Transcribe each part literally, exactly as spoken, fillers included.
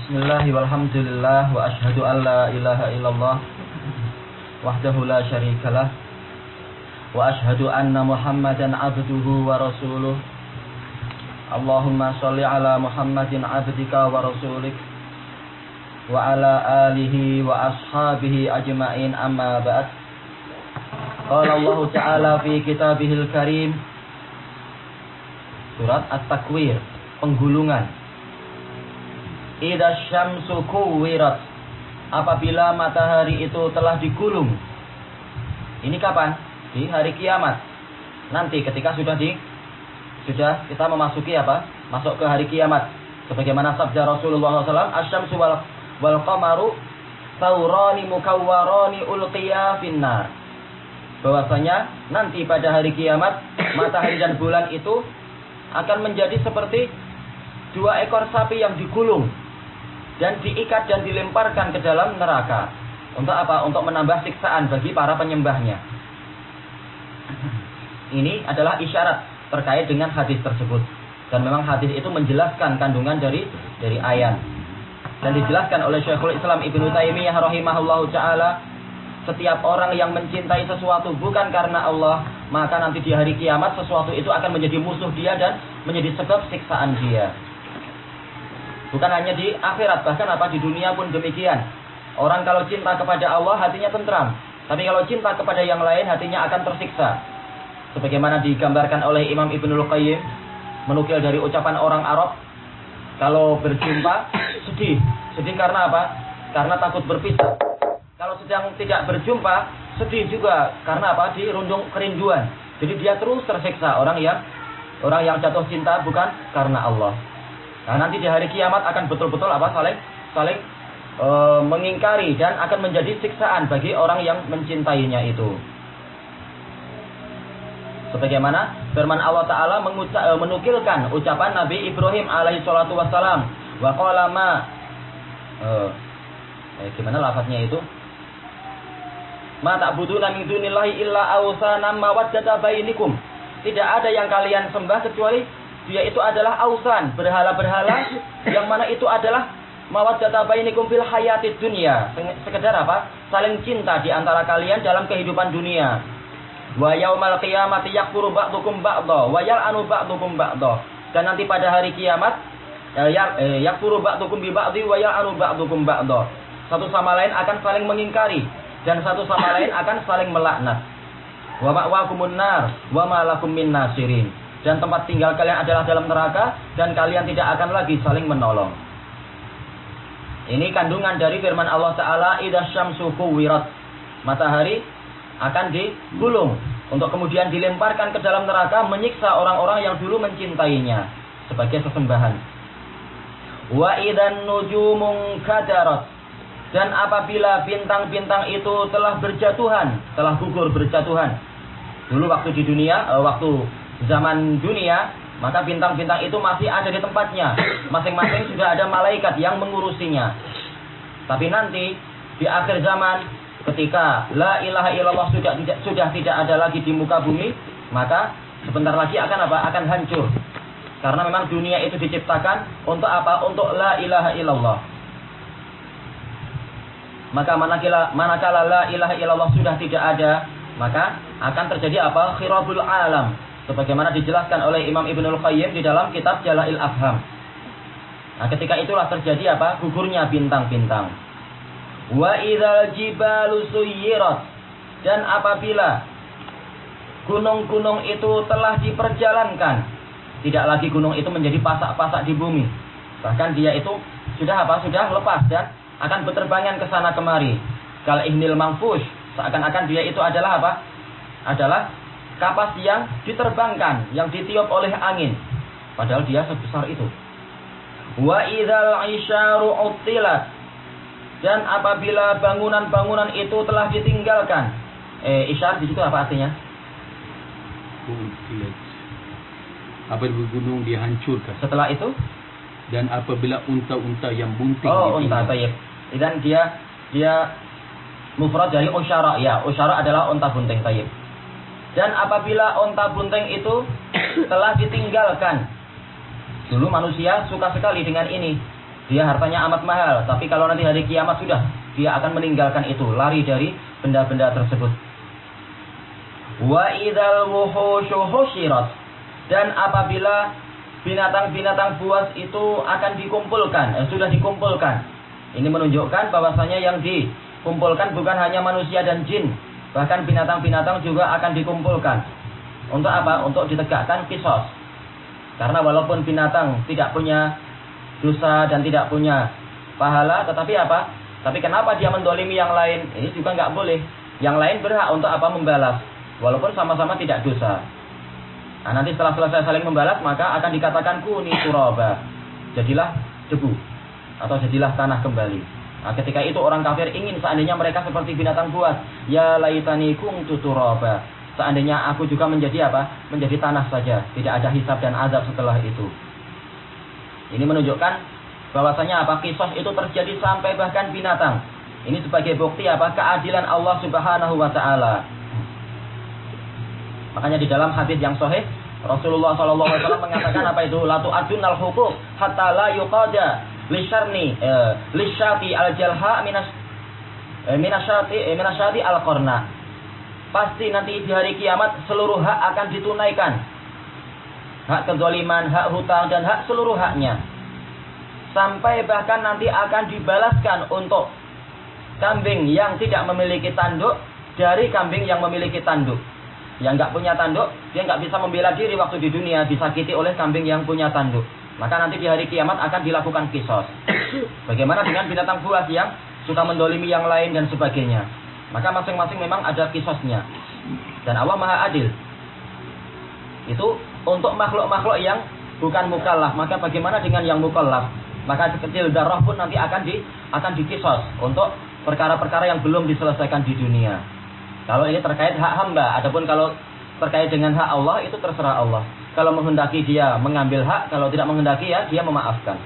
Bismillah walhamdulillah wa ashhadu an la ilaha illallah wahdahu la syarikalah wa ashhadu anna Muhammadan abduhu wa rasuluh. Allahumma sholli ala Muhammadin abdika wa rasulik wa ala alihi wa ashabihi ajma'in, amma ba'd. Qala Allah Ta'ala fi kitabihil karim, surat At-Takwir, penggulungan. Idza syamsu kuwirat, apabila matahari itu telah digulung. Ini kapan? Di hari kiamat. Nanti ketika sudah di sudah kita memasuki apa? Masuk ke hari kiamat. Sebagaimana sabda Rasulullah shallallahu alaihi wasallam, "Asy-syamsu wal wal qamaru thawrani mukawwarani ulqiya finnar." Bahwasanya nanti pada hari kiamat matahari dan bulan itu akan menjadi seperti dua ekor sapi yang digulung dan diikat dan dilemparkan ke dalam neraka. Untuk apa? Untuk menambah siksaan bagi para penyembahnya. Ini adalah isyarat terkait dengan hadis tersebut. Dan memang hadis itu menjelaskan kandungan dari dari ayat. Dan dijelaskan oleh Syekhul Islam Ibnu Taimiyah rahimahullahu taala, setiap orang yang mencintai sesuatu bukan karena Allah, maka nanti di hari kiamat sesuatu itu akan menjadi musuh dia dan menjadi sebab siksaan dia. Bukan hanya di akhirat, bahkan apa di dunia pun demikian. Orang kalau cinta kepada Allah hatinya tentram, tapi kalau cinta kepada yang lain hatinya akan tersiksa. Sebagaimana digambarkan oleh Imam Ibnul Qayyim, menukil dari ucapan orang Arab, kalau berjumpa sedih. Sedih karena apa? Karena takut berpisah. Kalau sedang tidak berjumpa sedih juga karena apa? Dirundung kerinduan. Jadi dia terus tersiksa, orang yang orang yang jatuh cinta bukan karena Allah. Nah, nanti di hari kiamat akan betul-betul apa saling saling e, mengingkari dan akan menjadi siksaan bagi orang yang mencintainya itu. Sebagaimana firman Allah Ta'ala menguca, e, menukilkan ucapan Nabi Ibrahim alaihi salatu wassalam, wa qala ma e, eh, gimana lafadznya itu? Ma ta'buduna min dunillahi illa awsanan mawaddata bainikum. Tidak ada yang kalian sembah kecuali dia itu adalah ausan, berhala-berhala yang mana itu adalah mawaddata bainikum fil hayatid dunya. Sekedar apa? Saling cinta di antara kalian dalam kehidupan dunia. Wa yaumal qiyamati yakfuru ba'dukum ba'dha wa yal'anu ba'dukum ba'dha. Dan nanti pada hari kiamat yakfuru ba'dukum bi ba'dhi wa yal'anu ba'dukum ba'dha. Satu sama lain akan saling mengingkari dan satu sama lain akan saling melaknat. Wa ma'wakumun nar wa ma lakum min nasirin. Dan tempat tinggal kalian adalah dalam neraka dan kalian tidak akan lagi saling menolong. Ini kandungan dari firman Allah Ta'ala, idza syamsu kuwirat. Matahari akan digulung untuk kemudian dilemparkan ke dalam neraka, menyiksa orang-orang yang dulu mencintainya sebagai sesembahan. Wa idzan nujumun kadarat. Dan apabila bintang-bintang itu telah berjatuhan, telah gugur berjatuhan. Dulu waktu di dunia, waktu zaman dunia, maka bintang-bintang itu masih ada di tempatnya. Masing-masing sudah ada malaikat yang mengurusinya. Tapi nanti di akhir zaman, ketika la ilaha illallah sudah tidak sudah tidak ada lagi di muka bumi, maka sebentar lagi akan apa? Akan hancur. Karena memang dunia itu diciptakan untuk apa? Untuk la ilaha illallah. Maka manakala manakala la ilaha illallah sudah tidak ada, maka akan terjadi apa? Khirabul alam. Sebagaimana dijelaskan oleh Imam Ibnul Qayyim di dalam kitab Jala'il Afham. Nah, ketika itulah terjadi apa? Gugurnya bintang-bintang. Wa idzal jibalu suyirat. Dan apabila gunung-gunung itu telah diperjalankan, tidak lagi gunung itu menjadi pasak-pasak di bumi. Bahkan dia itu sudah apa? Sudah lepas dan akan berterbangan ke sana kemari. Kal ihnil manfush. Seakan-akan dia itu adalah apa? Adalah kapas yang diterbangkan, yang ditiup oleh angin. Padahal dia sebesar itu. Wa idzal isyaru uttilat. Dan apabila bangunan-bangunan itu telah ditinggalkan. Eh, isyar di situ apa artinya? Uttilat. Apabila gunung dihancurkan. Setelah itu? Dan apabila unta-unta yang bunting. Oh, unta, tayyib. Dan dia dia mufrad dari usyara. Ya, usyara adalah unta bunting, tayyib. Dan apabila onta bunting itu telah ditinggalkan. Dulu manusia suka sekali dengan ini. dia hartanya amat mahal, tapi kalau nanti hari kiamat sudah, dia akan meninggalkan itu, lari dari benda-benda tersebut. Wa idzal wuhushu husyirat, dan apabila binatang-binatang buas itu akan dikumpulkan, eh, sudah dikumpulkan. Ini menunjukkan bahwasanya yang dikumpulkan bukan hanya manusia dan jin, bahkan binatang-binatang juga akan dikumpulkan. Untuk apa? Untuk ditegakkan qisas. Karena walaupun binatang tidak punya dosa dan tidak punya pahala, tetapi apa? Tapi kenapa dia mendolimi yang lain? Ini juga nggak boleh. Yang lain berhak untuk apa? Membalas, walaupun sama-sama tidak dosa. Nah, nanti setelah selesai saling membalas, maka akan dikatakan kuni turaba, jadilah debu atau jadilah tanah kembali. Nah, ketika itu orang kafir ingin seandainya mereka seperti binatang buas. Ya laitani kuntu turaba, seandainya aku juga menjadi apa? Menjadi tanah saja, tidak ada hisab dan azab setelah itu. Ini menunjukkan bahwasanya apa? Qisas itu terjadi sampai bahkan binatang. Ini sebagai bukti apa? Keadilan Allah Subhanahu wa taala. Makanya di dalam hadis yang sahih Rasulullah sallallahu alaihi wasallam mengatakan apa itu? La tu'adunal huquq hatta la yuqada lisyarni eh, lisyati al-jalha minas eh, minasyati eh, minasyati al-qarna. Pasti nanti di hari kiamat seluruh hak akan ditunaikan. Hak kezaliman, hak hutang dan hak seluruh haknya. Sampai bahkan nanti akan dibalaskan untuk kambing yang tidak memiliki tanduk dari kambing yang memiliki tanduk. Yang nggak punya tanduk, dia nggak bisa membela diri waktu di dunia, disakiti oleh kambing yang punya tanduk. Maka nanti di hari kiamat akan dilakukan qisas. Bagaimana dengan binatang buas yang suka mendolimi yang lain dan sebagainya? Maka masing-masing memang ada qisasnya. Dan Allah Maha Adil. Itu untuk makhluk-makhluk yang bukan mukallaf. Maka bagaimana dengan yang mukallaf? Maka kecil darah pun nanti akan di akan diqisas untuk perkara-perkara yang belum diselesaikan di dunia. Kalau ini terkait hak hamba, adapun kalau terkait dengan hak Allah itu terserah Allah. Kalau menghendaki dia mengambil hak, kalau tidak menghendaki ya dia memaafkan.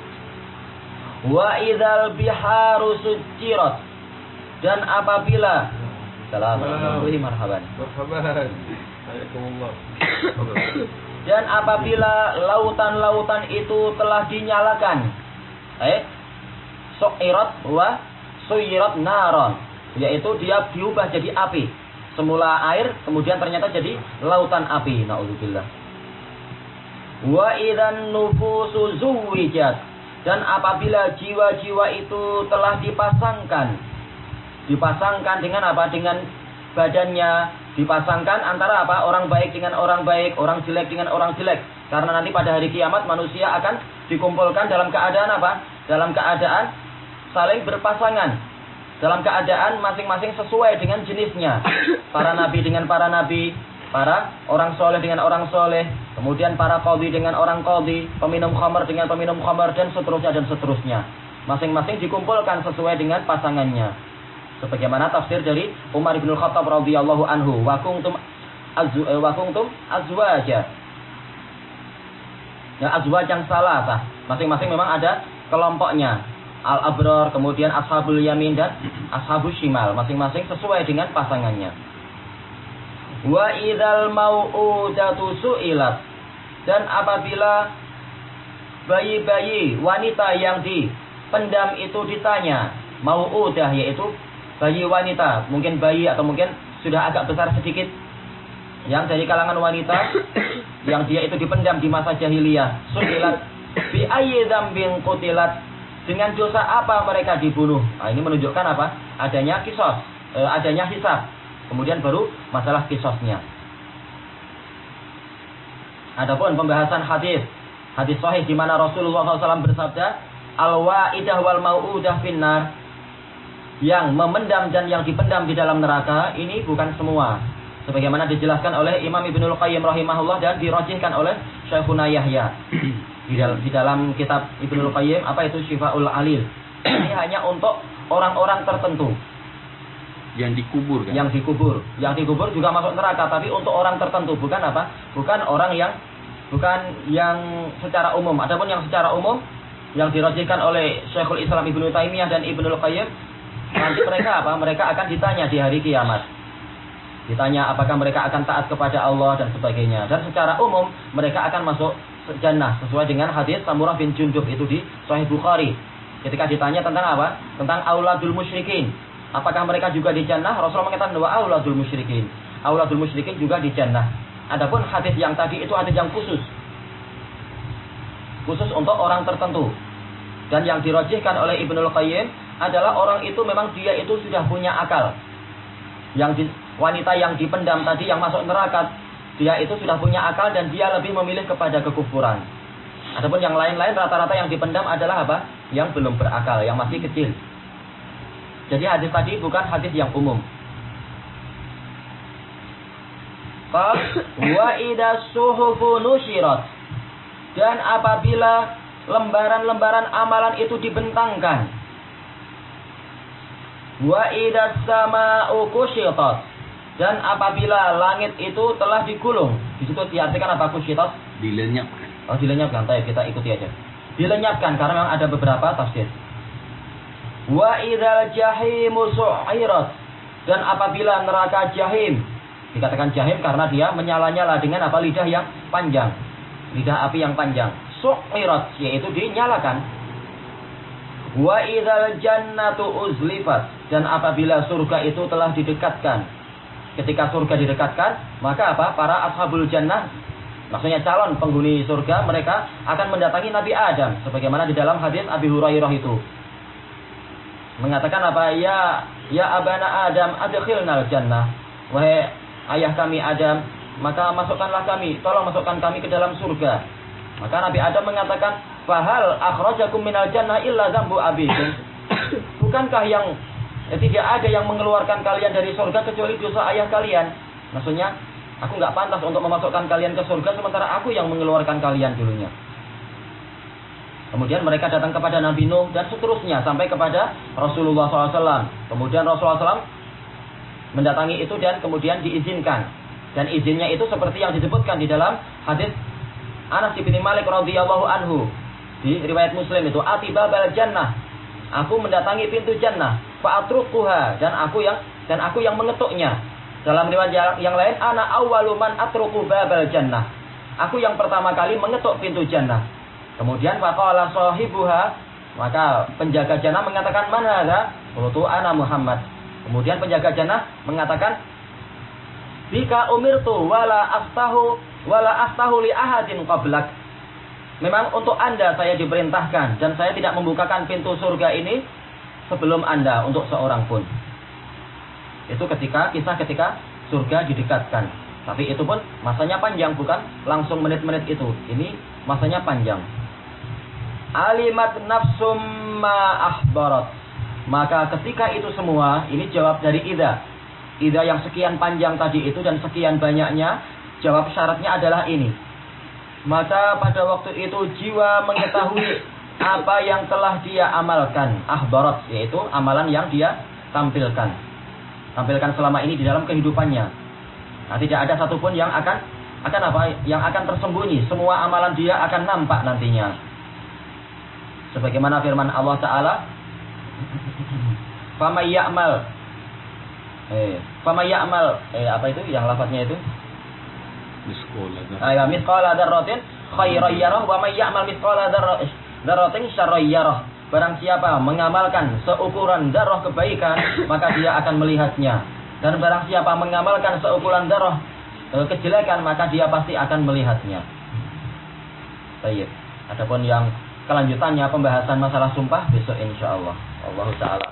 Wa idzal biharu sujirat, dan apabila Assalamualaikum marhaban. Marhaban. Waalaikumsalam. Dan apabila lautan-lautan itu telah dinyalakan, eh su'irat wa suyirat naron, yaitu dia diubah jadi api. Semula air, kemudian ternyata jadi lautan api. Na'udzubillah. Wa idzan nufusu zuwijat, dan apabila jiwa-jiwa itu telah dipasangkan, dipasangkan dengan apa? Dengan badannya, dipasangkan antara apa? Orang baik dengan orang baik, orang jelek dengan orang jelek. Karena nanti pada hari kiamat manusia akan dikumpulkan dalam keadaan apa? Dalam keadaan saling berpasangan. Dalam keadaan masing-masing sesuai dengan jenisnya. Para nabi dengan para nabi, para orang soleh dengan orang soleh, kemudian para qadhi dengan orang qadhi, peminum khamar dengan peminum khamar, dan seterusnya dan seterusnya. Masing-masing dikumpulkan sesuai dengan pasangannya. Sebagaimana tafsir dari Umar bin Khattab radhiyallahu anhu, wa kuntum azwa wa kuntum azwaja. Ya, azwaj yang salah. Masing-masing memang ada kelompoknya. Al-Abrar, kemudian Ashabul Yamin dan Ashabul Shimal, masing-masing sesuai dengan pasangannya. Wa idzal mau'udatu su'ilat, dan apabila bayi-bayi wanita yang dipendam itu ditanya, mau'udah yaitu bayi wanita, mungkin bayi atau mungkin sudah agak besar sedikit, yang dari kalangan wanita yang dia itu dipendam di masa jahiliyah, su'ilat bi ayyi dzambin qutilat, dengan dosa apa mereka dibunuh. Nah, ini menunjukkan apa? Adanya qisas, e, adanya hisab. Kemudian baru masalah qisasnya. Adapun pembahasan hadis, hadis sahih di mana Rasulullah shallallahu alaihi wasallam bersabda, al-wa'idah wal mau'udah finnar, yang memendam dan yang dipendam di dalam neraka, ini bukan semua. Sebagaimana dijelaskan oleh Imam Ibnul Qayyim rahimahullah dan dirajihkan oleh Syekhuna Yahya. Di dalam, di dalam kitab Ibnul Qayyim, apa itu Syifaul Alil. Ini hanya untuk orang-orang tertentu yang dikubur kan? Yang dikubur, yang dikubur juga masuk neraka, tapi untuk orang tertentu, bukan apa? Bukan orang yang bukan yang secara umum. Adapun yang secara umum yang dirajihkan oleh Syekhul Islam Ibnu Taimiyah dan Ibnul Qayyim, nanti mereka apa? Mereka akan ditanya di hari kiamat. Ditanya apakah mereka akan taat kepada Allah dan sebagainya. Dan secara umum mereka akan masuk jannah sesuai dengan hadis Samurah bin Jundub itu di Sahih Bukhari. Ketika ditanya tentang apa? Tentang auladul musyrikin. Apakah mereka juga di jannah? Rasulullah mengatakan wa auladul musyrikin. Auladul musyrikin juga di jannah. Adapun hadis yang tadi itu hadis yang khusus. Khusus untuk orang tertentu. Dan yang dirajihkan oleh Ibnul Qayyim adalah orang itu memang dia itu sudah punya akal. Yang di, wanita yang dipendam tadi yang masuk neraka, dia itu sudah punya akal dan dia lebih memilih kepada kekufuran. Adapun yang lain-lain rata-rata yang dipendam adalah apa? Yang belum berakal, yang masih kecil. Jadi hadis tadi bukan hadis yang umum. Qal wa idza suhufu nusyirat. Dan apabila lembaran-lembaran amalan itu dibentangkan. Wa idza samaa'u kusyitat. Dan apabila langit itu telah digulung. Di situ diartikan apa kusyitat? Dilenyapkan. Oh, dilenyapkan. Baik, kita ikuti aja. Dilenyapkan karena memang ada beberapa tafsir. Wa idzal jahimu su'irat. Dan apabila neraka jahim, dikatakan jahim karena dia menyala-nyala dengan apa? Lidah yang panjang. Lidah api yang panjang. Su'irat, yaitu dinyalakan. Wa idzal jannatu uzlifat. Dan apabila surga itu telah didekatkan. Ketika surga didekatkan, maka apa? Para ashabul jannah, maksudnya calon penghuni surga, mereka akan mendatangi Nabi Adam. Sebagaimana di dalam hadis Abi Hurairah itu. Mengatakan apa? Ya, ya abana Adam adkhilnal jannah. Wahai ayah kami Adam, maka masukkanlah kami, tolong masukkan kami ke dalam surga. Maka Nabi Adam mengatakan, fahal akhrajakum minal jannah illa dzambu abikum. Bukankah yang eh, tidak ada yang mengeluarkan kalian dari surga kecuali dosa ayah kalian? Maksudnya, aku nggak pantas untuk memasukkan kalian ke surga sementara aku yang mengeluarkan kalian dulunya. Kemudian mereka datang kepada Nabi Nuh dan seterusnya sampai kepada Rasulullah shallallahu alaihi wasallam. Kemudian Rasulullah shallallahu alaihi wasallam mendatangi itu dan kemudian diizinkan. Dan izinnya itu seperti yang disebutkan di dalam hadis Anas bin Malik radhiyallahu anhu di riwayat Muslim itu, atibabal jannah, aku mendatangi pintu jannah, fa'atruquha, dan aku yang dan aku yang mengetuknya. Dalam riwayat yang lain, ana awwalu man atruqu babal jannah, aku yang pertama kali mengetuk pintu jannah. Kemudian faqala sahibuha, maka penjaga jannah mengatakan, man hadza? Qultu ana Muhammad. Kemudian penjaga jannah mengatakan, bika umirtu wala aftahu wala aftahu li ahadin qablak. Memang untuk Anda saya diperintahkan dan saya tidak membukakan pintu surga ini sebelum Anda untuk seorang pun. Itu ketika kisah ketika surga didekatkan. Tapi itu pun masanya panjang, bukan langsung menit-menit itu. Ini masanya panjang. Alimat nafsum ma ahbarat. Maka ketika itu semua, ini jawab dari idza. Idza yang sekian panjang tadi itu dan sekian banyaknya, jawab syaratnya adalah ini. Maka pada waktu itu jiwa mengetahui apa yang telah dia amalkan. Ahbarat, yaitu amalan yang dia tampilkan. Tampilkan selama ini di dalam kehidupannya. Nah, tidak ada satupun yang akan akan apa? Yang akan tersembunyi. Semua amalan dia akan nampak nantinya. Sebagaimana firman Allah Ta'ala, "Faman ya'mal" Eh, "Faman ya'mal" eh apa itu yang lafadznya itu? Misqala misqala dzarratin khairan yarah wa may ya'mal misqala dzarratin syarran yarah. Barang siapa mengamalkan seukuran darah kebaikan, maka dia akan melihatnya. Dan barang siapa mengamalkan seukuran darah kejelekan, maka dia pasti akan melihatnya. Baik. Adapun yang kelanjutannya pembahasan masalah sumpah besok insyaallah. Allah Ta'ala.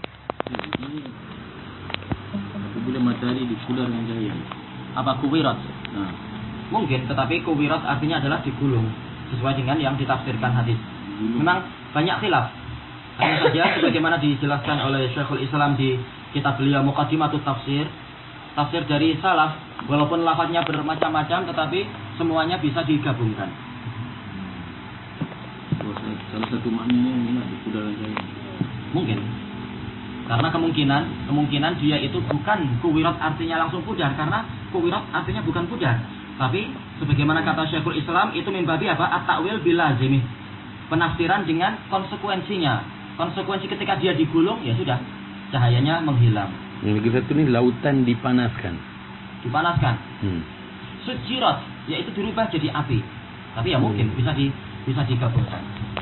Apabila matahari dikular dengan cahaya. Apa kuwirat? Nah. Mungkin, tetapi kuwirat artinya adalah digulung sesuai dengan yang ditafsirkan hadis. Memang banyak khilaf. Hanya saja sebagaimana dijelaskan oleh Syekhul Islam di kitab beliau Muqaddimatut Tafsir, tafsir dari salaf, walaupun lafadznya bermacam-macam tetapi semuanya bisa digabungkan. Salah satu maknanya ini dikular dengan cahaya. Mungkin. Karena kemungkinan kemungkinan dia itu bukan kuwirat artinya langsung pudar, karena kuwirat artinya bukan pudar. Tapi sebagaimana kata Syekhul Islam itu mimbabi apa? At-ta'wil bil lazimih. Penafsiran dengan konsekuensinya. Konsekuensi ketika dia digulung, ya sudah, cahayanya menghilang. Yang kita tuh ini lautan dipanaskan. Dipanaskan. Hmm. Sujirat, yaitu dirubah jadi api. Tapi ya mungkin bisa di bisa digabungkan.